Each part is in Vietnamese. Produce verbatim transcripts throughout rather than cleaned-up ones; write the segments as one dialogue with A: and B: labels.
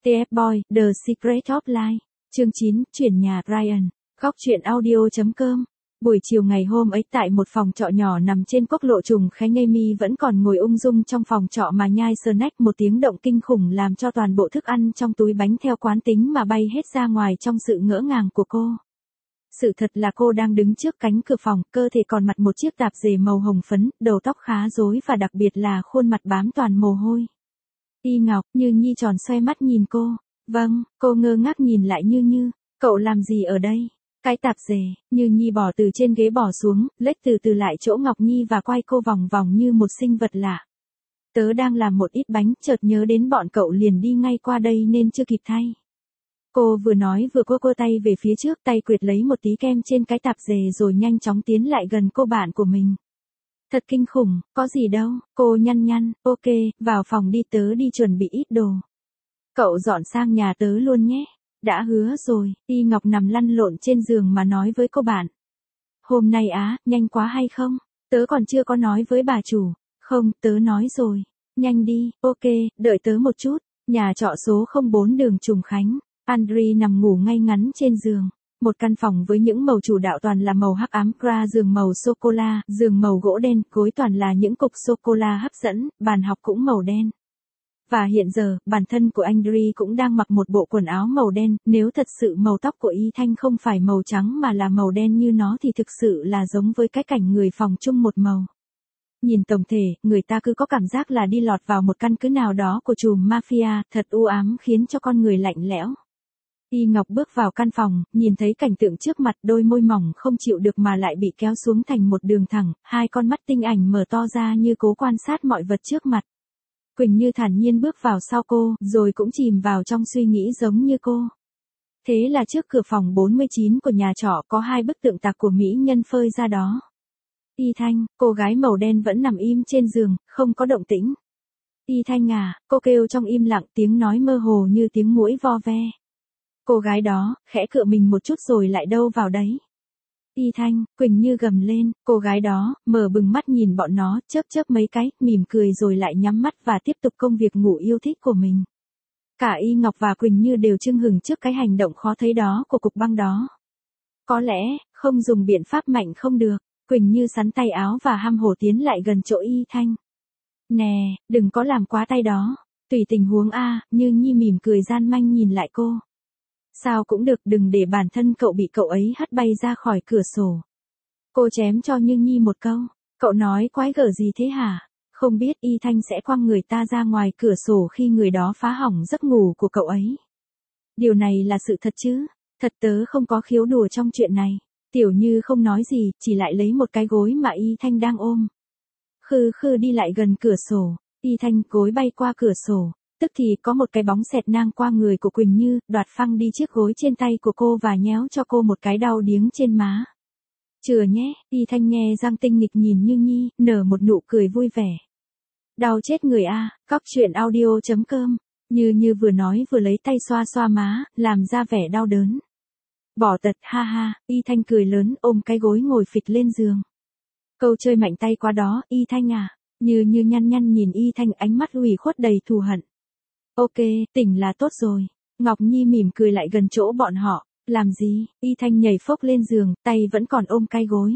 A: tê ép Boy, The Secret of Life. Chương chín, chuyển nhà Ryan. Góc truyện audio chấm com. Buổi chiều ngày hôm ấy tại một phòng trọ nhỏ nằm trên quốc lộ trùng Khánh Amy vẫn còn ngồi ung dung trong phòng trọ mà nhai snack, một tiếng động kinh khủng làm cho toàn bộ thức ăn trong túi bánh theo quán tính mà bay hết ra ngoài trong sự ngỡ ngàng của cô. Sự thật là cô đang đứng trước cánh cửa phòng, cơ thể còn mặc một chiếc tạp dề màu hồng phấn, đầu tóc khá rối và đặc biệt là khuôn mặt bám toàn mồ hôi. Y Ngọc, Như Nhi tròn xoe mắt nhìn cô. Vâng, cô ngơ ngác nhìn lại Như Như. Cậu làm gì ở đây? Cái tạp dề. Như Nhi bỏ từ trên ghế bỏ xuống, lết từ từ lại chỗ Ngọc Nhi và quay cô vòng vòng như một sinh vật lạ. Tớ đang làm một ít bánh, chợt nhớ đến bọn cậu liền đi ngay qua đây nên chưa kịp thay. Cô vừa nói vừa cô cô tay về phía trước, tay quệt lấy một tí kem trên cái tạp dề rồi nhanh chóng tiến lại gần cô bạn của mình. Thật kinh khủng, có gì đâu, cô nhăn nhăn, ok, vào phòng đi, tớ đi chuẩn bị ít đồ. Cậu dọn sang nhà tớ luôn nhé. Đã hứa rồi. Y Ngọc nằm lăn lộn trên giường mà nói với cô bạn. Hôm nay á, nhanh quá hay không? Tớ còn chưa có nói với bà chủ. Không, tớ nói rồi. Nhanh đi, ok, đợi tớ một chút. Nhà trọ số không bốn đường Trùng Khánh. Andre nằm ngủ ngay ngắn trên giường. Một căn phòng với những màu chủ đạo toàn là màu hắc ám, cra giường màu sô-cô-la, giường màu gỗ đen, gối toàn là những cục sô-cô-la hấp dẫn, bàn học cũng màu đen. Và hiện giờ, bản thân của Andre cũng đang mặc một bộ quần áo màu đen, nếu thật sự màu tóc của Y Thanh không phải màu trắng mà là màu đen như nó thì thực sự là giống với cái cảnh người phòng chung một màu. Nhìn tổng thể, người ta cứ có cảm giác là đi lọt vào một căn cứ nào đó của chùm mafia, thật u ám khiến cho con người lạnh lẽo. Y Ngọc bước vào căn phòng, nhìn thấy cảnh tượng trước mặt, đôi môi mỏng không chịu được mà lại bị kéo xuống thành một đường thẳng, hai con mắt tinh ảnh mở to ra như cố quan sát mọi vật trước mặt. Quỳnh Như thản nhiên bước vào sau cô, rồi cũng chìm vào trong suy nghĩ giống như cô. Thế là trước cửa phòng bốn mươi chín của nhà trọ có hai bức tượng tạc của mỹ nhân phơi ra đó. Y Thanh, cô gái màu đen vẫn nằm im trên giường, không có động tĩnh. Y Thanh à, cô kêu trong im lặng, tiếng nói mơ hồ như tiếng muỗi vo ve. Cô gái đó, khẽ cựa mình một chút rồi lại đâu vào đấy. Y Thanh, Quỳnh Như gầm lên, cô gái đó, mở bừng mắt nhìn bọn nó, chớp chớp mấy cái, mỉm cười rồi lại nhắm mắt và tiếp tục công việc ngủ yêu thích của mình. Cả Y Ngọc và Quỳnh Như đều chưng hửng trước cái hành động khó thấy đó của cục băng đó. Có lẽ, không dùng biện pháp mạnh không được, Quỳnh Như sắn tay áo và hăm hổ tiến lại gần chỗ Y Thanh. Nè, đừng có làm quá tay đó, tùy tình huống a. Như Nhi mỉm cười gian manh nhìn lại cô. Sao cũng được, đừng để bản thân cậu bị cậu ấy hất bay ra khỏi cửa sổ. Cô chém cho Như Nhi một câu. Cậu nói quái gở gì thế hả? Không biết Y Thanh sẽ quăng người ta ra ngoài cửa sổ khi người đó phá hỏng giấc ngủ của cậu ấy. Điều này là sự thật chứ? Thật, tớ không có khiếu đùa trong chuyện này. Tiểu Như không nói gì, chỉ lại lấy một cái gối mà Y Thanh đang ôm. Khư khư đi lại gần cửa sổ. Y Thanh gối bay qua cửa sổ. Tức thì có một cái bóng xẹt ngang qua người của Quỳnh Như, đoạt phăng đi chiếc gối trên tay của cô và nhéo cho cô một cái đau điếng trên má. Chừa nhé, Y Thanh nghe răng tinh nghịch nhìn Như Nhi, nở một nụ cười vui vẻ. Đau chết người a. Góc truyện audio chấm com. Như Như vừa nói vừa lấy tay xoa xoa má, làm ra vẻ đau đớn. Bỏ tật, ha ha. Y Thanh cười lớn, ôm cái gối ngồi phịch lên giường. Câu chơi mạnh tay quá đó, Y Thanh à. Như Như nhăn nhăn nhìn Y Thanh, ánh mắt ủy khuất đầy thù hận. Ok, tỉnh là tốt rồi. Ngọc Nhi mỉm cười lại gần chỗ bọn họ. Làm gì? Y Thanh nhảy phốc lên giường, tay vẫn còn ôm cái gối.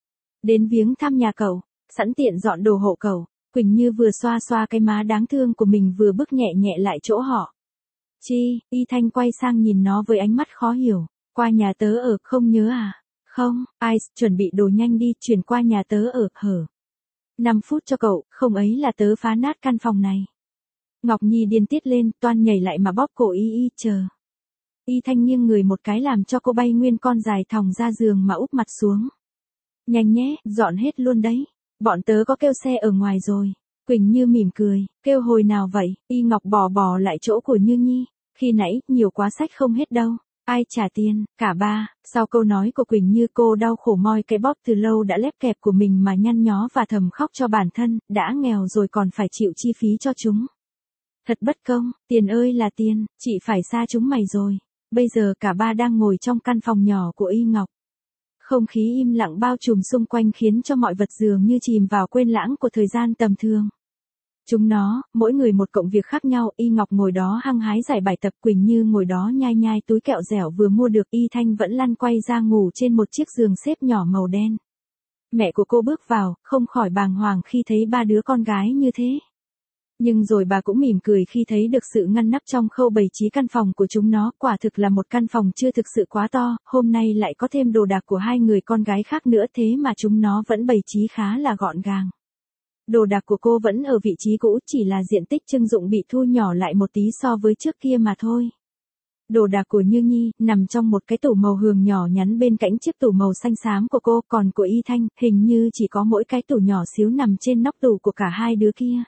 A: Đến viếng thăm nhà cậu, sẵn tiện dọn đồ hộ cậu. Quỳnh Như vừa xoa xoa cái má đáng thương của mình vừa bước nhẹ nhẹ lại chỗ họ. Chi? Y Thanh quay sang nhìn nó với ánh mắt khó hiểu. Qua nhà tớ ở, không nhớ à? Không, Ice, chuẩn bị đồ nhanh đi, chuyển qua nhà tớ ở, hở. năm phút cho cậu, không ấy là tớ phá nát căn phòng này. Ngọc Nhi điên tiết lên, toan nhảy lại mà bóp cổ Y Y chờ. Y Thanh nghiêng người một cái làm cho cô bay nguyên con dài thòng ra giường mà úp mặt xuống. Nhanh nhé, dọn hết luôn đấy. Bọn tớ có kêu xe ở ngoài rồi. Quỳnh Như mỉm cười, kêu hồi nào vậy? Y Ngọc bò bò lại chỗ của Như Nhi. Khi nãy, nhiều quá sách không hết đâu. Ai trả tiền? Cả ba. Sau câu nói của Quỳnh Như, cô đau khổ moi cái bóp từ lâu đã lép kẹp của mình mà nhăn nhó và thầm khóc cho bản thân, đã nghèo rồi còn phải chịu chi phí cho chúng. Thật bất công, tiền ơi là tiền, chị phải xa chúng mày rồi. Bây giờ cả ba đang ngồi trong căn phòng nhỏ của Y Ngọc. Không khí im lặng bao trùm xung quanh khiến cho mọi vật dường như chìm vào quên lãng của thời gian tầm thường. Chúng nó, mỗi người một công việc khác nhau, Y Ngọc ngồi đó hăng hái giải bài tập, Quỳnh Như ngồi đó nhai nhai túi kẹo dẻo vừa mua được, Y Thanh vẫn lăn quay ra ngủ trên một chiếc giường xếp nhỏ màu đen. Mẹ của cô bước vào, không khỏi bàng hoàng khi thấy ba đứa con gái như thế. Nhưng rồi bà cũng mỉm cười khi thấy được sự ngăn nắp trong khâu bày trí căn phòng của chúng nó, quả thực là một căn phòng chưa thực sự quá to, hôm nay lại có thêm đồ đạc của hai người con gái khác nữa thế mà chúng nó vẫn bày trí khá là gọn gàng. Đồ đạc của cô vẫn ở vị trí cũ, chỉ là diện tích trưng dụng bị thu nhỏ lại một tí so với trước kia mà thôi. Đồ đạc của Như Nhi nằm trong một cái tủ màu hường nhỏ nhắn bên cạnh chiếc tủ màu xanh xám của cô, còn của Y Thanh, hình như chỉ có mỗi cái tủ nhỏ xíu nằm trên nóc tủ của cả hai đứa kia.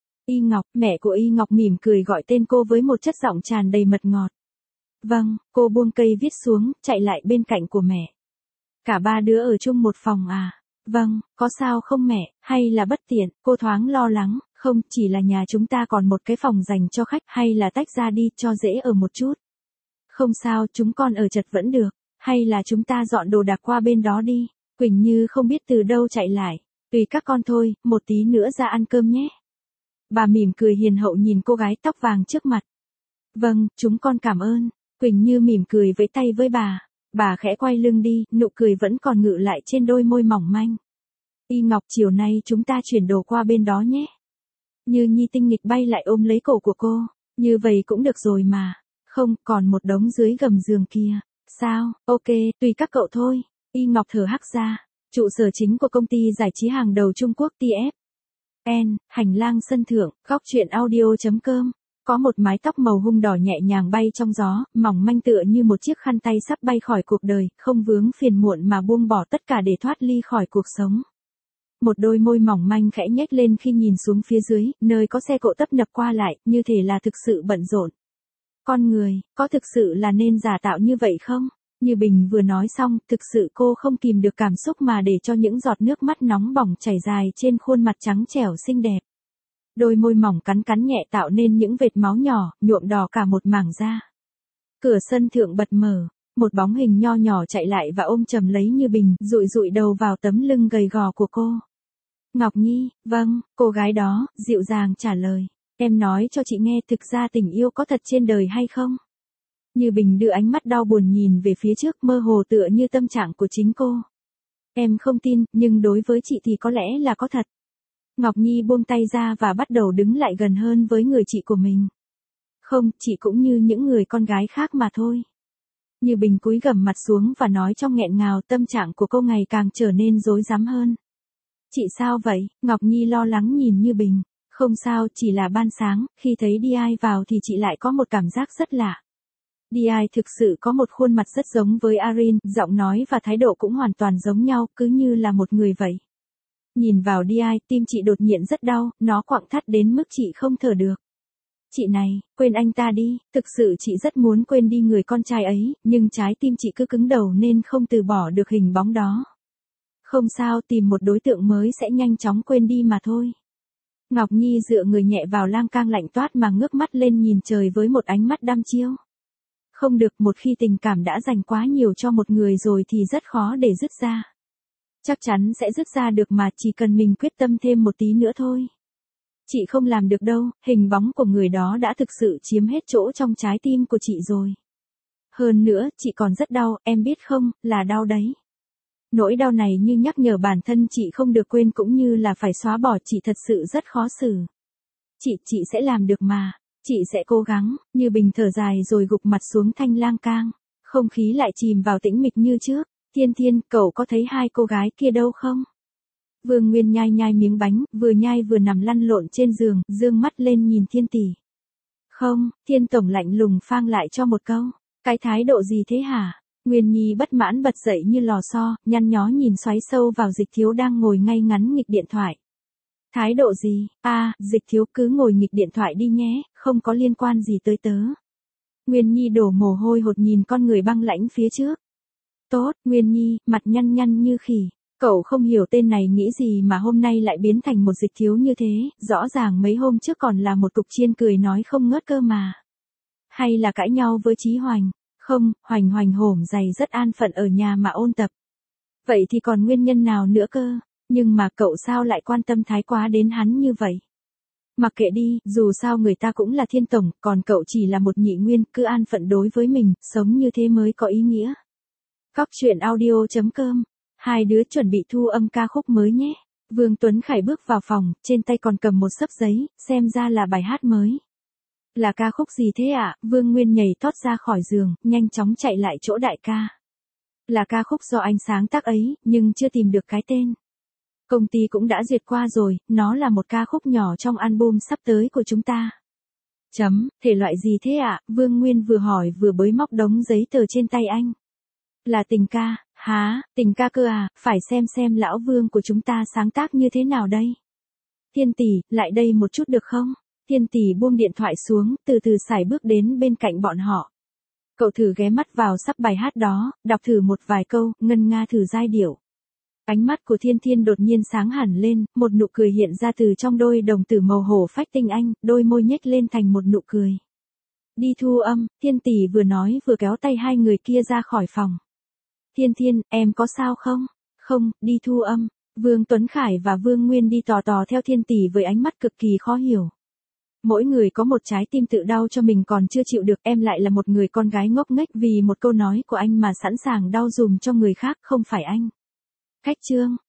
A: Y Ngọc, mẹ của Y Ngọc mỉm cười gọi tên cô với một chất giọng tràn đầy mật ngọt. Vâng, cô buông cây viết xuống, chạy lại bên cạnh của mẹ. Cả ba đứa ở chung một phòng à? Vâng, có sao không mẹ, hay là bất tiện, cô thoáng lo lắng, không, chỉ là nhà chúng ta còn một cái phòng dành cho khách, hay là tách ra đi, cho dễ ở một chút. Không sao, chúng con ở chật vẫn được, hay là chúng ta dọn đồ đạc qua bên đó đi. Quỳnh Như không biết từ đâu chạy lại, tùy các con thôi, một tí nữa ra ăn cơm nhé. Bà mỉm cười hiền hậu nhìn cô gái tóc vàng trước mặt. Vâng, chúng con cảm ơn. Quỳnh Như mỉm cười vẫy tay với bà. Bà khẽ quay lưng đi, nụ cười vẫn còn ngự lại trên đôi môi mỏng manh. Y Ngọc, chiều nay chúng ta chuyển đồ qua bên đó nhé. Như Nhi tinh nghịch bay lại ôm lấy cổ của cô. Như vậy cũng được rồi mà. Không, còn một đống dưới gầm giường kia. Sao, ok, tùy các cậu thôi. Y Ngọc thở hắt ra. Trụ sở chính của công ty giải trí hàng đầu Trung Quốc tê ép en, hành lang sân thượng, góc truyện audio.com. Có một mái tóc màu hung đỏ nhẹ nhàng bay trong gió, mỏng manh tựa như một chiếc khăn tay sắp bay khỏi cuộc đời, không vướng phiền muộn mà buông bỏ tất cả để thoát ly khỏi cuộc sống. Một đôi môi mỏng manh khẽ nhếch lên khi nhìn xuống phía dưới, nơi có xe cộ tấp nập qua lại, như thể là thực sự bận rộn. Con người, có thực sự là nên giả tạo như vậy không? Như Bình vừa nói xong, thực sự cô không kìm được cảm xúc mà để cho những giọt nước mắt nóng bỏng chảy dài trên khuôn mặt trắng trẻo xinh đẹp. Đôi môi mỏng cắn cắn nhẹ tạo nên những vệt máu nhỏ, nhuộm đỏ cả một mảng da. Cửa sân thượng bật mở, một bóng hình nho nhỏ chạy lại và ôm chầm lấy Như Bình, dụi dụi đầu vào tấm lưng gầy gò của cô. Ngọc Nhi, vâng, cô gái đó, dịu dàng trả lời. Em nói cho chị nghe thực ra tình yêu có thật trên đời hay không? Như Bình đưa ánh mắt đau buồn nhìn về phía trước, mơ hồ tựa như tâm trạng của chính cô. Em không tin, nhưng đối với chị thì có lẽ là có thật. Ngọc Nhi buông tay ra và bắt đầu đứng lại gần hơn với người chị của mình. Không, chị cũng như những người con gái khác mà thôi. Như Bình cúi gằm mặt xuống và nói trong nghẹn ngào, tâm trạng của cô ngày càng trở nên rối rắm hơn. Chị sao vậy? Ngọc Nhi lo lắng nhìn Như Bình. Không sao, chỉ là ban sáng, khi thấy đi ai vào thì chị lại có một cảm giác rất lạ. đê i thực sự có một khuôn mặt rất giống với Arin, giọng nói và thái độ cũng hoàn toàn giống nhau, cứ như là một người vậy. Nhìn vào đê i, tim chị đột nhiên rất đau, nó quặn thắt đến mức chị không thở được. Chị này, quên anh ta đi, thực sự chị rất muốn quên đi người con trai ấy, nhưng trái tim chị cứ cứng đầu nên không từ bỏ được hình bóng đó. Không sao, tìm một đối tượng mới sẽ nhanh chóng quên đi mà thôi. Ngọc Nhi dựa người nhẹ vào lan can lạnh toát mà ngước mắt lên nhìn trời với một ánh mắt đăm chiêu. Không được, một khi tình cảm đã dành quá nhiều cho một người rồi thì rất khó để dứt ra. Chắc chắn sẽ dứt ra được mà, chỉ cần mình quyết tâm thêm một tí nữa thôi. Chị không làm được đâu, hình bóng của người đó đã thực sự chiếm hết chỗ trong trái tim của chị rồi. Hơn nữa, chị còn rất đau, em biết không, là đau đấy. Nỗi đau này như nhắc nhở bản thân chị không được quên cũng như là phải xóa bỏ, chị thật sự rất khó xử. Chị, chị sẽ làm được mà. Chị sẽ cố gắng. Như Bình thở dài rồi gục mặt xuống thanh lang cang. Không khí lại chìm vào tĩnh mịch như trước. Thiên Thiên, cậu có thấy hai cô gái kia đâu không? Vương Nguyên nhai nhai miếng bánh, vừa nhai vừa nằm lăn lộn trên giường, dương mắt lên nhìn Thiên tỷ. Không, Thiên tổng lạnh lùng phang lại cho một câu. Cái thái độ gì thế hả? Nguyên Nhi bất mãn bật dậy như lò xo, nhăn nhó nhìn xoáy sâu vào Dịch Thiếu đang ngồi ngay ngắn nghịch điện thoại. Thái độ gì? A, à, Dịch Thiếu cứ ngồi nghịch điện thoại đi nhé, không có liên quan gì tới tớ. Nguyên Nhi đổ mồ hôi hột nhìn con người băng lãnh phía trước. Tốt, Nguyên Nhi, mặt nhăn nhăn như khỉ. Cậu không hiểu tên này nghĩ gì mà hôm nay lại biến thành một Dịch Thiếu như thế, rõ ràng mấy hôm trước còn là một cục chiên cười nói không ngớt cơ mà. Hay là cãi nhau với Chí Hoành? Không, Hoành Hoành hổm dày rất an phận ở nhà mà ôn tập. Vậy thì còn nguyên nhân nào nữa cơ? Nhưng mà cậu sao lại quan tâm thái quá đến hắn như vậy? Mặc kệ đi, dù sao người ta cũng là thiên tổng, còn cậu chỉ là một nhị nguyên, cứ an phận đối với mình, sống như thế mới có ý nghĩa. Cóc truyện audio chấm com. Hai đứa chuẩn bị thu âm ca khúc mới nhé. Vương Tuấn Khải bước vào phòng, trên tay còn cầm một xấp giấy, xem ra là bài hát mới. Là ca khúc gì thế ạ? À? Vương Nguyên nhảy tót ra khỏi giường, nhanh chóng chạy lại chỗ đại ca. Là ca khúc do anh sáng tác ấy, nhưng chưa tìm được cái tên. Công ty cũng đã duyệt qua rồi, nó là một ca khúc nhỏ trong album sắp tới của chúng ta. Chấm, thể loại gì thế ạ? À? Vương Nguyên vừa hỏi vừa bới móc đống giấy tờ trên tay anh. Là tình ca, há, tình ca cơ à, phải xem xem lão Vương của chúng ta sáng tác như thế nào đây. Thiên tỷ, lại đây một chút được không? Thiên tỷ buông điện thoại xuống, từ từ sải bước đến bên cạnh bọn họ. Cậu thử ghé mắt vào sắp bài hát đó, đọc thử một vài câu, ngân nga thử giai điệu. Ánh mắt của Thiên Thiên đột nhiên sáng hẳn lên, một nụ cười hiện ra từ trong đôi đồng tử màu hổ phách tinh anh, đôi môi nhếch lên thành một nụ cười. Đi thu âm, Thiên tỷ vừa nói vừa kéo tay hai người kia ra khỏi phòng. Thiên Thiên, em có sao không? Không, đi thu âm. Vương Tuấn Khải và Vương Nguyên đi tò tò theo Thiên tỷ với ánh mắt cực kỳ khó hiểu. Mỗi người có một trái tim tự đau cho mình còn chưa chịu được, em lại là một người con gái ngốc nghếch vì một câu nói của anh mà sẵn sàng đau dùm cho người khác, không phải anh. Khách trương,